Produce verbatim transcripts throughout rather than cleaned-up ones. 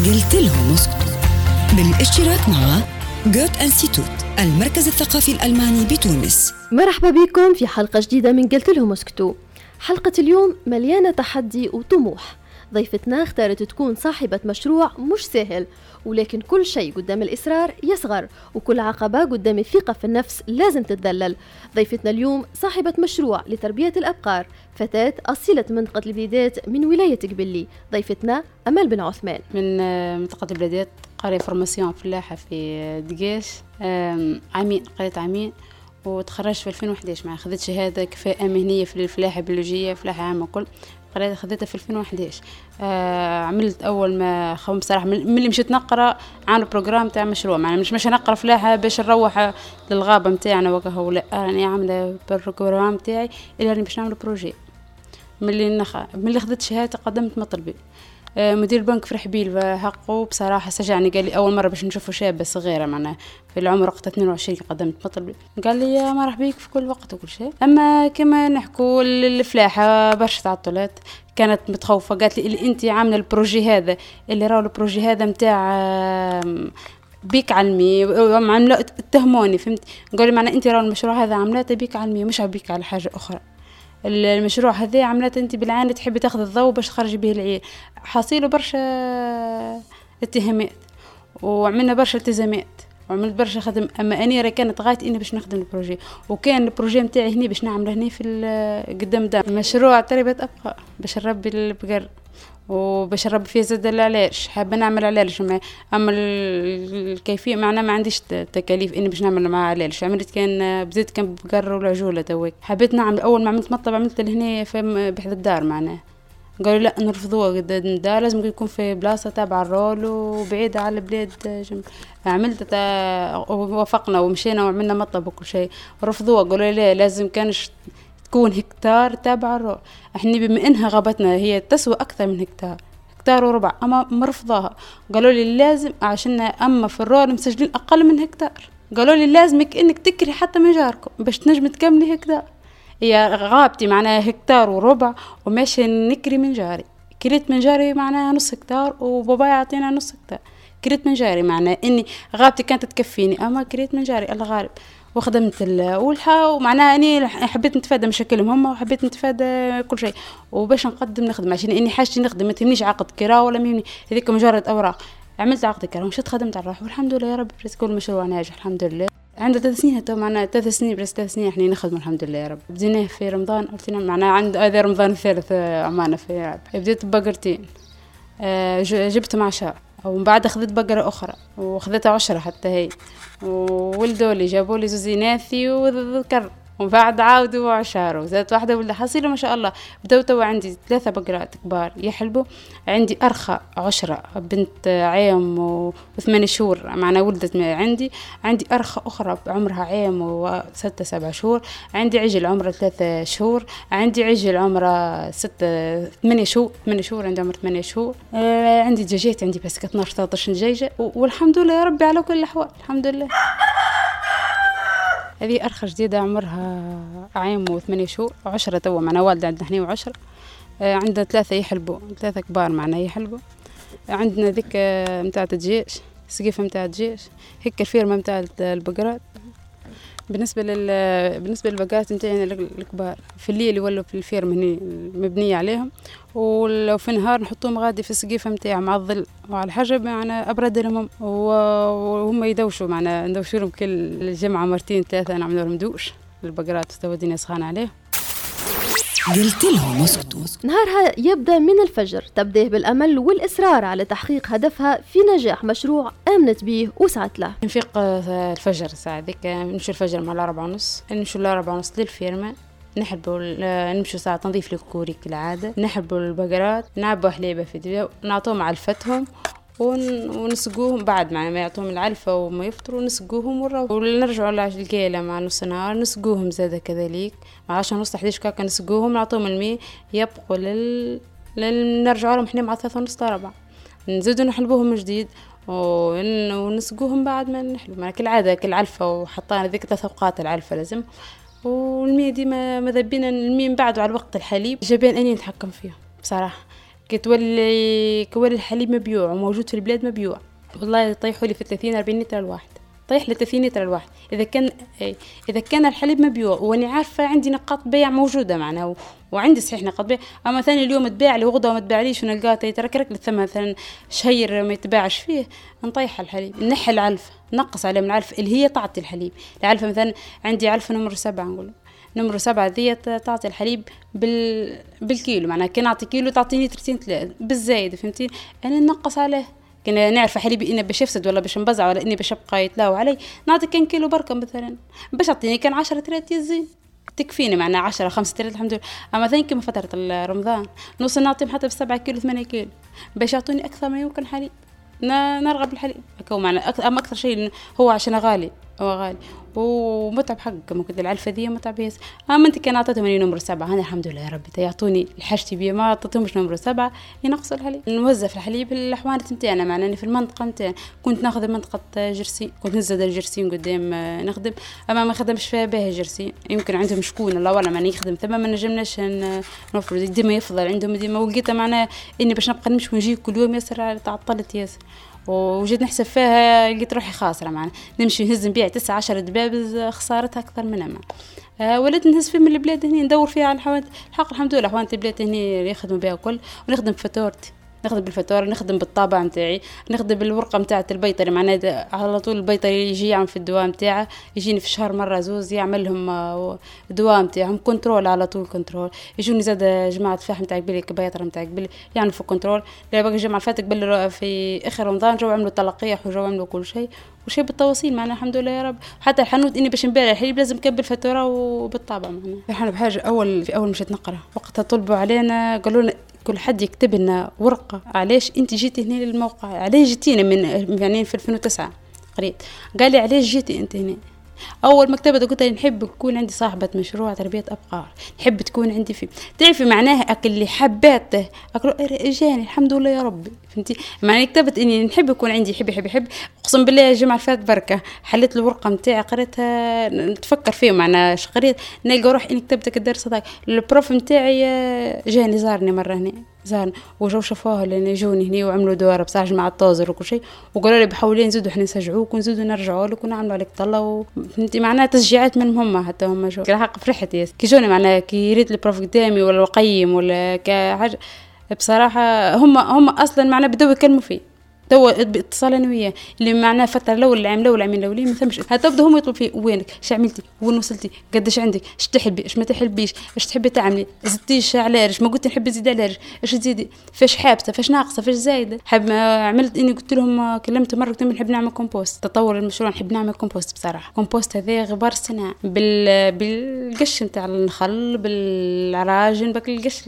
قلت لهم اسكتوا بالاشتراك مع جوت انستيتوت المركز الثقافي الألماني بتونس. مرحبا بكم في حلقة جديدة من قلت لهم اسكتوا. حلقة اليوم مليانة تحدي وطموح. ضيفتنا اختارت تكون صاحبة مشروع مش سهل، ولكن كل شيء قدام الإصرار يصغر، وكل عقبة قدام الثقة في النفس لازم تتذلل. ضيفتنا اليوم صاحبة مشروع لتربية الأبقار، فتاة أصيلة منطقة البليدات من ولاية قبلي. ضيفتنا أمل بن عثمان من منطقة البليدات، قرية فورماسيون فلاحة في دقيش، عامين قرية عامين، وتخرجت في ألفين وإحدى عشر. مع خذت شهادة كفاءة مهنية في الفلاحة البيولوجية، فلاحة عامة كل قريت خذيتها في ألفين وإحدى عشر. آه عملت أول ما خم بصراحة من اللي مشيت نقرأ عن البروجرام تاع مشروع، يعني مش مش نقرأ فلاحة باش نروح للغابة متاعنا وكهو، لا أنا عاملة البروجرام تاعي اللي راني باش نعمل بروجي. من اللي نخ من اللي خذت شهادة قدمت مطلبي. آه مدير البنك فرح بيه حقه بصراحة، سجعني قال لي أول مرة باش نشوفه شابة صغيرة معنا في العمر وقت اثنين وعشرين قدمت مطلبي، قال لي يا مرحبا بيك في كل وقت وكل شيء. أما كما نحكوا الفلاحة برشا تعطلات، كانت متخوفة، قالت لي اللي أنت عاملة البروجي هذا اللي راهو البروجي هذا متاع بيك علمي، عاملة اتهموني فهمت، قالوا لي معنى أنت راهو المشروع هذا عاملاته بيك علمي مش بيك على حاجة أخرى. المشروع هذا عملت انت بالعين تحبي تاخذ الضوء باش تخرجي به العيال، حاصيله برشا اتهامات وعملنا برشا التزامات وعملت برشا خدم. اما اني راه كانت غايتي اني باش نخدم البروجي، وكان البروجي نتاعي هنا باش نعمله هنا في قدام دار مشروع تربيه ابقار باش نربي البقر وباش نربي فيه زاد العلاج. حابه نعمل علاج، اما الكيفيه معنا ما عنديش تكاليف اني باش نعمل مع علاج. عملت كان بزيت كان بقر والعجوله توك. حبيت نعمل اول ما عملت مطلب عملت لهنا في بحذا الدار معنا، قالوا لا نرفضوه قدام الدار، لازم يكون في بلاصه تابعه الرول وبعيده على البلاد جنب. عملت ووافقنا ومشينا وعملنا مطلب وكل شيء، رفضوه قالوا لا لازم كانش تكون هكتار تابع الرول. احنا بما انها غابتنا هي تسوى اكثر من هكتار هكتار وربع، اما مرفضاها قالوا لي لازم عشان اما في الرول مسجلين اقل من هكتار، قالوا لي لازمك انك تكري حتى من جاركم باش تنجم تكملي هكتار. هي غابتي معناها هكتار وربع وماشي نكري من جاري، كريت من جاري معناها نص هكتار وبابا يعطينا نص هكتار، كريت من جاري معناها اني غابتي كانت تكفيني، اما كريت من جاري الله غالب. وخدمت الأولحة ومعناها أني حبيت نتفادى مشاكلهم هم وحبيت نتفادى كل شيء وباش نقدم نخدم عشان إني حاجتي نخدم، ما تهمنيش عقد كراء ولا مهمني هذيك مجرد أوراق. عملت عقد كراء ومشيت خدمت على الروح والحمد لله يا رب كل مشروع ناجح الحمد لله. عنده ثلاث سنين تو معنا ثلاث سنين بس ثلاث سنين احنا نخدم الحمد لله يا رب. بديناه في رمضان قلت لنا معنا عند هذا رمضان الثالث عمانا في راب. بديت ببقرتين أه جبت معشار ومن بعد أخذت بقرة أخرى وأخذتها عشرة حتى هي، وولدوا لي جابوا لي زوز إناثي وذكر، ومن بعد عاودوا عشرة وزادت واحدة ولد حصيله ما شاء الله. بدأت تو عندي ثلاثة بقرات كبار يحلبوا، عندي أرخى عشرة بنت عام وثمانية شهور معنا ولدت عندي، عندي أرخى أخرى عمرها عام وستة سبعة شهور، عندي عجل عمره ثلاثة شهور، عندي عجل عمره ستة ثمانية شهور ثمانية شهور عندي عمر ثمانية شهور. آه عندي دجاجات عندي بس اثناشر ثلاثة دجاجة والحمد لله يا ربي على كل الأحوال الحمد لله. هذه أرخى جديدة عمرها عام وثمانية شهور وعشرة توا معنا والدة عندنا احنا وعشرة. آه عندنا ثلاثة يحلبوا ثلاثة كبار معنا يحلبوا. آه عندنا ذيك آه متاع الدجاج سقيفة متاع الدجاج هيك الفيرمة متاع البقرات. بالنسبة لل بالنسبة للبقرات متاعنا الكبار في الليل يولوا في الفيرمة هني مبنية عليهم، ولو في النهار نحطوهم غادي في السقيفة متاع مع الظل وعلى الحجب معنا أبرد لهم وهم يدوشوا معنا ندوشوا لهم كل جمعة مرتين ثلاثة نعملوا لهم دوش البقرات تودينا سخانة عليه. قلت لهم اسكتوا. نهارها يبدأ من الفجر، تبدأ بالأمل والإصرار على تحقيق هدفها في نجاح مشروع آمنت به وسعت له. نفيق الفجر الساعة ذيك نمشي الفجر مع الأربعة ونص، نمشي الأربعة ونص للفيرما، نحبوا نمشي ساعة تنظيف الكوري كالعادة، نحبوا البقرات نعبوا حليبة في دبا ونعطوهم علفتهم ونسقوهم بعد ما يعطوهم العلفة وما يفطروا نسقوهم ونروحوا ونرجعوا للقيلة مع نص نهار نسقوهم زادة كذلك مع عشرة ونص حديش كاكا نسقوهم نعطوهم الماء يبقوا لل نرجعوا لهم احنا مع ثلاثة ونص أربعة نزيدوا نحلبوهم جديد ونسقوهم بعد ما نحلو مع كالعادة كالعلفة وحطينا ذيك ثلاث أوقات العلفة لازم والماء ديما ماذا بينا الماء من بعده على وقت الحليب جبان أني نتحكم فيه بصراحة. كتولي كولي الحليب مبيوع وموجود في البلاد مبيوع، والله يطيحوا لي في ثلاثين أربعين لتر الواحد، طيح ل ثلاثين لتر الواحد. إذا كان إذا كان الحليب مبيوع وأنا عارفة عندي نقاط بيع موجودة معنا و... وعندي صحيح نقاط بيع، أما ثاني اليوم تباع لي وغدا وما تباعليش ونلقاه يتركرك للثمن مثلا شهير ما يتباعش فيه، نطيح الحليب، نحي العلفة، نقص عليه من العلفة اللي هي تعطي الحليب. العلفة مثلا عندي علفة نمر سبعة، نقول نمر سبعة ذي تعطي الحليب بال... بالكيلو، معناها كان أعطي كيلو تعطيني ثلاثين ثلاثة بالزايد، فهمتي؟ أنا نقص عليه، كنا نعرف حليبي إنه باش يفسد ولا باش نبزع ولا إني باش أبقى يتلاو علي، نعطي كان كيلو بركة مثلا باش أعطيني كان عشرة ترات يزين تكفيني، معنا عشرة خمسة ترات الحمد لله. أما ثاني كما فترة رمضان نوصل نعطيهم حتى بسبعة كيلو ثمانية كيلو باش يعطوني أكثر ما يمكن حليب، نرغب بالحليب أكو معنا. أما أكثر شيء هو عشان غالي، هو غالي ومتعب حق ممكن العلفة ذي متعب ياس. أما أنت كان أعطيتهم لي نمرة سبعة، أنا الحمد لله يا ربي يعطوني الحاجتي بيه، ما أعطيتهمش نمرة سبعة ينقصوا الحليب. نوزع الحليب الحوانت نتاعنا، معناني في المنطقة نتاعنا كنت ناخذ منطقة جرسي، كنت نزيد الجرسين قدام نخدم، أما ما خدمش فيها باهي جرسي، يمكن عندهم شكون الله ولا ماني يخدم ثم ما نجمناش نوفر ديما يفضل عندهم ديما، ولقيتها معناها إني باش نبقى نمشي ونجي كل يوم ياسر تعطلت ياسر، وجيت نحسب فيها لقيت روحي خاسرة، معنا نمشي نهز نبيع تسعة عشر دبابز خسارتها أكثر منها معنا. أه ولات نهز فيه من البلاد هني ندور فيها على الحوانت، الحق الحمد لله حوانت البلاد هني يخدموا بها كل، ونخدم بفاتورتي، نخدم بالفاتورة، نخدم بالطابع متاعي، نخدم بالورقة متاعة البيطري، معناها على طول البيطري يجي يعمل في الدواء متاعه، يجيني في الشهر مرة زوز يعمل لهم دواء متاعهم كنترول، على طول كنترول. يجوني زاد جماعة فاح متاع قبلي كبيطرة متاع قبلي يعملوا في كنترول، لا باقي الجمعة فاتك قبل في آخر رمضان جو عملوا تلقيح وجو عملوا كل شيء وشيء بالتواصيل، معنا الحمد لله يا رب. حتى الحنوت إني باش نبيع الحليب لازم نكبل فاتورة وبالطابع. معنا احنا بحاجة أول في أول مشيت نقرأ وقتها طلبوا علينا قالوا لنا كل حد يكتب لنا ورقة علاش انت جيتي هنا للموقع، علاش جيتينا من يعني في ألفين وتسعة قريت، قال لي علاش جيتي انت هنا. اول مكتبه قلت لي نحب يكون عندي صاحبه مشروع تربيه ابقار، نحب تكون عندي في تعرفي معناها اكل اللي حباته اكل اجاني الحمد لله يا ربي، فهمتي؟ معناها كتبت اني نحب يكون عندي يحب يحب يحب اقسم بالله يا جماعه فات بركه، حليت الورقه نتاعي قريتها نتفكر فيه، معناها قريت نلقى روح اني كتبتك الدرس هذاك. البروف نتاعي جاني زارني مره هنا زارني وجو شافوها لان جوني هنا وعملوا دوره بصح جماعه الطازر وكل شيء، وقالوا لي بحاولين نزيدوا احنا نسجعوك ونزيدوا نرجعوا لك ونعملوا عليك طله، فهمتي؟ معناها تشجيعات منهم هم حتى هم جو الحق فرحت ياس كي جوني، معناها كي ريت البروف قدامي ولا قيم ولا كحاجه بصراحه هم هم اصلا معناها بداوا يكلموا فيه تو اتصال انا وياه اللي معناه فتره الاول العام الاول العامين الاولين ما ثمش هتبدا هم يطلب فيه وينك اش عملتي وين وصلتي قداش عندك اش تحبي اش ما تحبيش اش تحبي تعملي زدتيش على رش ما قلت نحب نزيد على رش اش تزيدي فاش حابسه فاش ناقصه فاش زايده حب عملت اني قلت لهم كلمت مره قلت نحب نعمل كومبوست تطور المشروع نحب نعمل كومبوست بصراحه كومبوست هذا غبار الصناعه بال بالقش نتاع النخل بالعراجن باك القش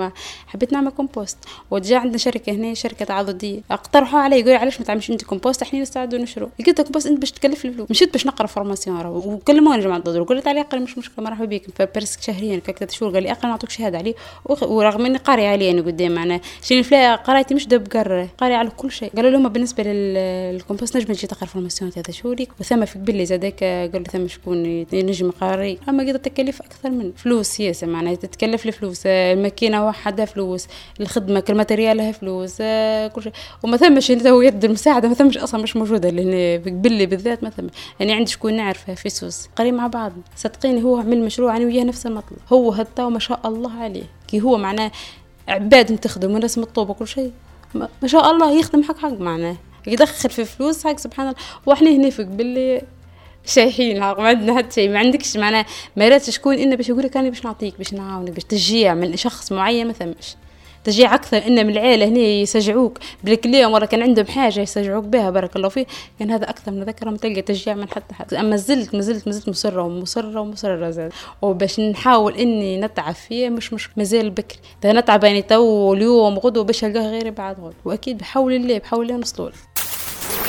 حبيت نعمل كومبوست وجا عندنا شركه هنا شركه تعاضديه اقترحوا علي يقول علاش ما تعملش انت كومبوست احنا نستعدوا نشرو لقيت كومبوست انت باش تكلف الفلوس مشيت باش نقرا فورماسيون وكلموني جماعه الضرر قلت عليه قال مش مشكله مرحبا بك فبرسك شهريا كاك شهور قال لي اقل نعطيك شهاده عليه ورغم اني قاري عليه انا قدام معنا شنو فلا قرايتي مش دب قرا قاري على كل شيء قالوا لهم بالنسبه للكومبوست نجم تجي تقرا فورماسيون هذا شهورك وثم في قبل زادك قال لي ثم شكون نجم قاري اما قد تكلف اكثر من فلوس سياسه معناها تتكلف الفلوس الماكينه وحدها فلوس الخدمه كل ماتيريال لها فلوس كل شيء وما ثمش هو يد المساعده ما ثمش اصلا مش موجوده اللي هنا قبلي بالذات ما ثم يعني عندي شكون نعرفها في سوس قريب مع بعض صدقيني هو عمل مشروع انا وياه نفس المطلب هو هدا وما شاء الله عليه كي هو معناه عباد تخدم وناس مطلوبه وكل شيء ما شاء الله يخدم حق حق معناه يدخل في فلوس حق سبحان الله واحنا هنا في قبلي شايحين ما عندنا حتى شيء ما عندكش معناه ما راتش شكون انه باش يقول لك انا باش نعطيك باش نعاونك باش تشجيع من شخص معين ما ثمش تشجيع أكثر إن من العائلة هنا يسجعوك بالكلية ولا كان عندهم حاجة يسجعوك بها بارك الله فيه كان هذا أكثر من ذكر ما تلقى تشجيع من حتى حد أما زلت مازلت مازلت مصرة ومصرة ومصرة زاد وباش نحاول إني نتعب فيه مش مش مازال بكري ده نتعب يعني تو اليوم غدوة باش ألقاه غيري بعد غد وأكيد بحول الله بحول الله نوصلوا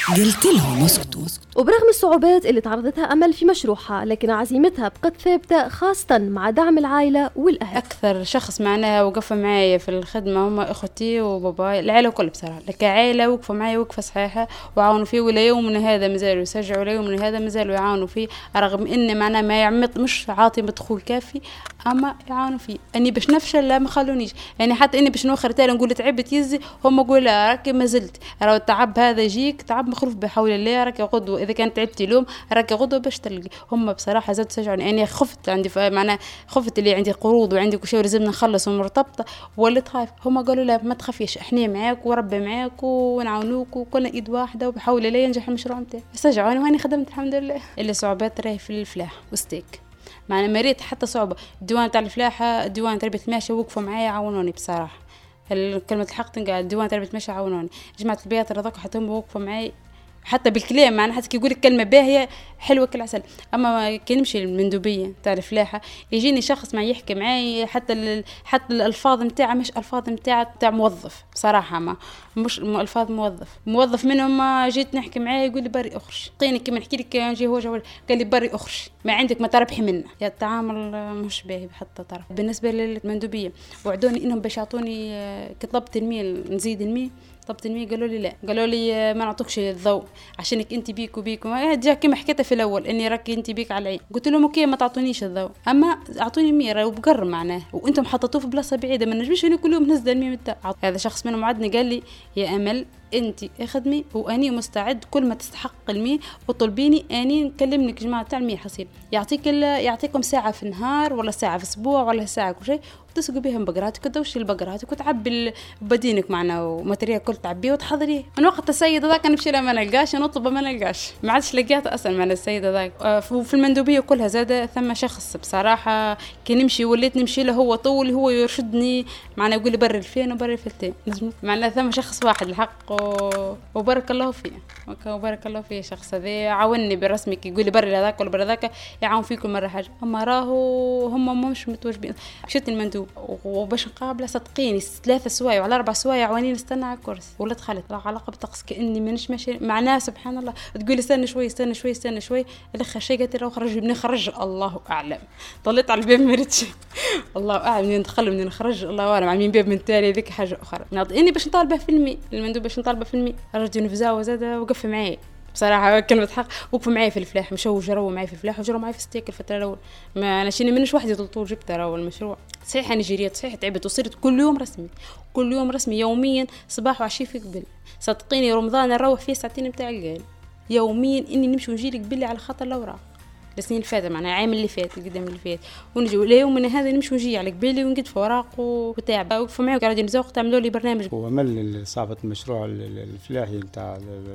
قلت لهم اسكتوا. وبرغم الصعوبات اللي تعرضتها أمل في مشروعها، لكن عزيمتها بقت ثابتة، خاصة مع دعم العائلة والأهل. أكثر شخص معناها وقف معايا في الخدمة هما أختي وباباي، العائلة كل بصراحة، لك عائلة وقفوا معايا وقفة صحيحة وعاونوا فيه، ولا يومنا هذا مازالوا يشجعوا، ولا يومنا هذا مازالوا يعاونوا فيه، رغم إن معناها ما يعمط مش عاطي مدخول كافي، أما يعاونوا فيه. أني باش نفشل لا ما خلونيش، يعني حتى إني باش نوخر تالي نقول تعبت يزي، هم يقول راكي ما زلت، راهو التعب هذا يجيك تعب مخروف بحول الله، راكي غدوة إذا كانت تعبتي اليوم راكي غدوة باش تلقي. هم بصراحة زاد تشجعوني، أنا خفت عندي معناها خفت اللي عندي قروض وعندي كل شيء ولازم نخلص ومرتبطة ولا تخاف. هم قالوا لا ما تخافيش، احنا معاك وربي معاك ونعاونوك وكلنا ايد واحدة وبحول الله ينجح المشروع نتاعي. شجعوني وهاني خدمت الحمد لله. اللي صعوبات راهي في الفلاح وستيك، معنا مريت حتى صعوبة. الديوان تاع الفلاحة، الديوان تربية الماشية وقفوا معايا عاونوني بصراحة، كلمة الحق تنقال. الديوان تربية الماشية عاونوني، جماعة البيات رضاك حتى هم وقفوا معايا حتى بالكلام، معنا حتى كي يقول لك كلمه باهيه حلوه كالعسل. اما كي نمشي المندوبيه تاع الفلاحه يجيني شخص ما يحكي معي، حتى حتى الالفاظ نتاعه مش الفاظ نتاع تاع موظف بصراحه، ما مش الفاظ موظف موظف منهم. ما جيت نحكي معاه يقول لي بري اخرج، قيني كي نحكي لك نجي هو جا قال لي بري اخرج، ما عندك ما تربحي منه. يا التعامل مش باهي حتى طرف. بالنسبه للمندوبيه وعدوني انهم باش يعطوني كطلب تنميه نزيد المية طب تنمية، قالوا لي لا، قالوا لي ما نعطوكش الضوء عشانك انت بيك وبيك وما كما حكيتها في الاول اني راكي انت بيك على العين. قلت لهم اوكي ما تعطونيش الضوء، اما اعطوني مية وبقر معناه، وانتم حطيتوه في بلاصه بعيده ما نجمش انا كل يوم نزل المية تاع. هذا شخص منهم عدني قال لي يا امل انت اخدمي واني مستعد كل ما تستحق المية وطلبيني اني نكلمك جماعه تاع المية حصيل يعطيك يعطيكم ساعه في النهار ولا ساعه في اسبوع ولا ساعه كل شيء، وتسقوا بهم بقراتك وتدوشي البقراتك وتعبي بدينك معنا وماتريال كل تعبيه وتحضريه. من وقت السيد ذاك نمشي له ما نلقاش، نطلبه ما نلقاش، ما عادش لقيت اصلا مع السيد ذاك. في المندوبيه كلها زاد ثم شخص بصراحه كي نمشي وليت نمشي له هو طول هو يرشدني معنا يقول لي بري الفين وبري الفلتين، معنا ثم شخص واحد الحق و... وبارك الله فيه وبارك الله فيه. شخص هذا عاونني بالرسمي كي يقول لي بري هذاك ولا بري هذاك يعاون فيكم مره حاجه، اما راهو هم مش متواجدين. مشيت المندوب وباش نقابله صدقيني ثلاثة سوايع ولا أربع سوايع واني نستنى على الكرسي، ولا دخلت علاقة بطقس كأني مانيش ماشي مع ناس سبحان الله تقول استنى شوي استنى شوي استنى شوي الاخر شيء قالت لي روح خرج منين خرج الله اعلم، طلعت على الباب ما ريتش الله اعلم منين دخل منين خرج الله اعلم، على مين باب من تالي ذيك حاجة أخرى. اني باش نطالبه في المي المندوب باش نطالبه في المي رجل نفزاوه زاد وقف معي بصراحه كلمه حق، وقفوا معي في الفلاح مشوا جروا معي في الفلاح وجروا معي في ستيك الفتره الاولى. ما انا شيني منش وحدي طول جبت راهو المشروع صحيح انا جريت صحيح تعبت وصرت كل يوم رسمي كل يوم رسمي يوميا صباح وعشيه في قبل. صدقيني رمضان نروح فيه ساعتين نتاع القال يوميا اني نمشي ونجي لك باللي على خاطر الاوراق السنين اللي فاتت معناها العام اللي فات القدام اللي فات ونجي ولا يومنا هذا نمشي ونجي على قبالي ونقد في اوراق وتعب. وقفوا معي وقاعدين نزوق تعملوا لي برنامج. وعمل صاحبة المشروع الفلاحي نتاع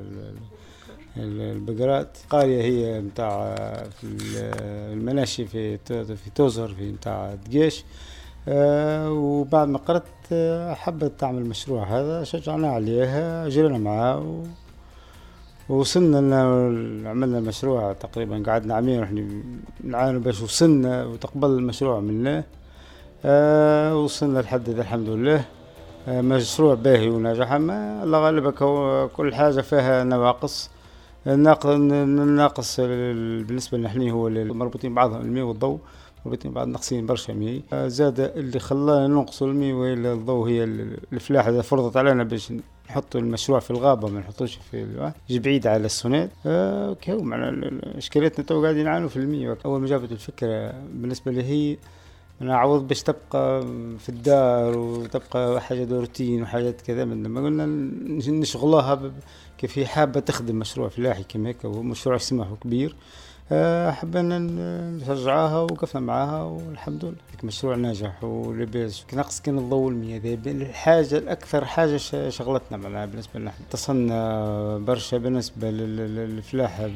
البقرات قرية هي نتاع المناشي في في توزر في نتاع دقيش. أه وبعد ما قرأت حبت تعمل المشروع هذا شجعنا عليها جرينا معاه ووصلنا لنا عملنا المشروع تقريبا قعدنا عامين ونحن نعانوا باش وصلنا وتقبل المشروع منه. أه وصلنا لحد الحمد لله. أه مشروع باهي وناجح، ما الله غالبك كل حاجة فيها نواقص. الناقص بالنسبة لنا هو مربوطين بعضهم الماء والضوء مربوطين بعض ناقصين برشا ماء. زاد اللي خلانا ننقصوا الماء ولا الضوء هي الفلاحة إذا فرضت علينا باش نحط المشروع في الغابة ما نحطوش في يجي بعيد على السونات. آه كهو معنا إشكالياتنا تو قاعدين نعانوا في الماء. أول ما جابت الفكرة بالنسبة لي هي أنا عوض باش تبقى في الدار وتبقى حاجة روتين وحاجات كذا، من لما قلنا نشغلها كيف هي حابة تخدم مشروع فلاحي كما هيك ومشروع سمح وكبير. حبينا نشجعها ووقفنا معاها والحمد لله مشروع ناجح ولباس. ناقص كان الضوء المياه هذه الحاجة الأكثر حاجة شغلتنا معنا بالنسبة لنا. اتصلنا برشا بالنسبة للفلاحة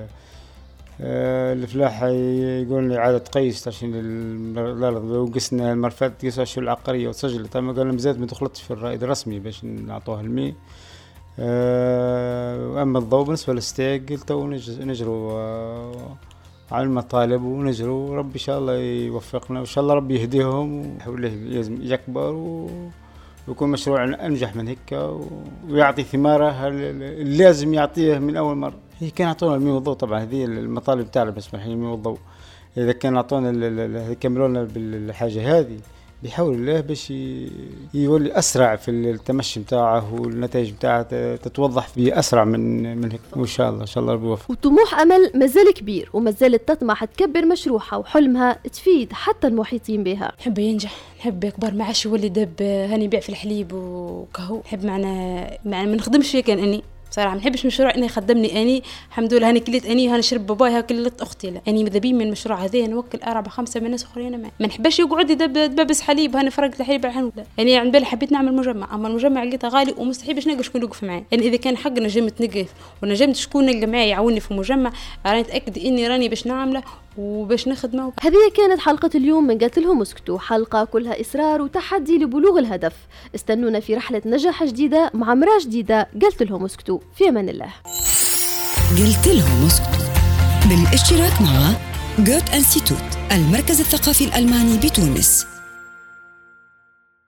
الفلاحة يقول لي عادة قيس عشان الأرض وقسنا المرفات قيسها شو العقارية وسجلت، أما قال مزاد ما دخلتش في الرائد الرسمي باش نعطوها الماء. أما الضوء بالنسبة للستيك قلت نجروا على المطالب ونجروا ربي إن شاء الله يوفقنا وإن شاء الله ربي يهديهم ويحاول لازم يكبر ويكون مشروع أنجح من هيك ويعطي ثماره اللي لازم يعطيه من أول مرة. هي كان عطونا الماء والضوء طبعا، هذه المطالب تاعنا بس الحين الماء والضوء. إذا كان عطونا يكملوا لنا بالحاجة هذه بيحاول الله باش يولي أسرع في التمشي متاعه والنتائج متاعه تتوضح بأسرع من من هيك، وإن شاء الله إن شاء الله ربي يوفق. وطموح أمل مازال كبير ومازالت تطمح تكبر مشروعها وحلمها تفيد حتى المحيطين بها. نحب ينجح، نحب يكبر، ما عادش يولي دب هاني يبيع في الحليب وكهو. نحب معنا معنا ما نخدمش فيه كان أني بصراحه ما نحبش مشروع اني خدمني اني الحمد لله هاني كليت اني هاني شرب باباي ها كلت اختي. لا اني ماذا بي من المشروع هذا نوكل اربعه خمسه من ناس اخرين ما, ما نحبش يقعد يدبس حليب هاني فرقت الحليب على الحنوله. يعني عند بالي حبيت نعمل مجمع، اما المجمع لقيته غالي ومستحيل باش نلقى شكون يوقف معايا. يعني اذا كان حق نجمت نقف ونجمت شكون نلقى معايا يعاوني في مجمع راني اتاكد اني راني باش نعمله وباش نخدمه. هذه كانت حلقة اليوم من قالت لهم اسكتوا، حلقة كلها إصرار وتحدي لبلوغ الهدف. استنونا في رحلة نجاح جديدة مع مرة جديدة. قالت لهم اسكتوا، في أمان الله. قالت لهم اسكتوا بالاشتراك مع جوت انستيتوت المركز الثقافي الألماني بتونس.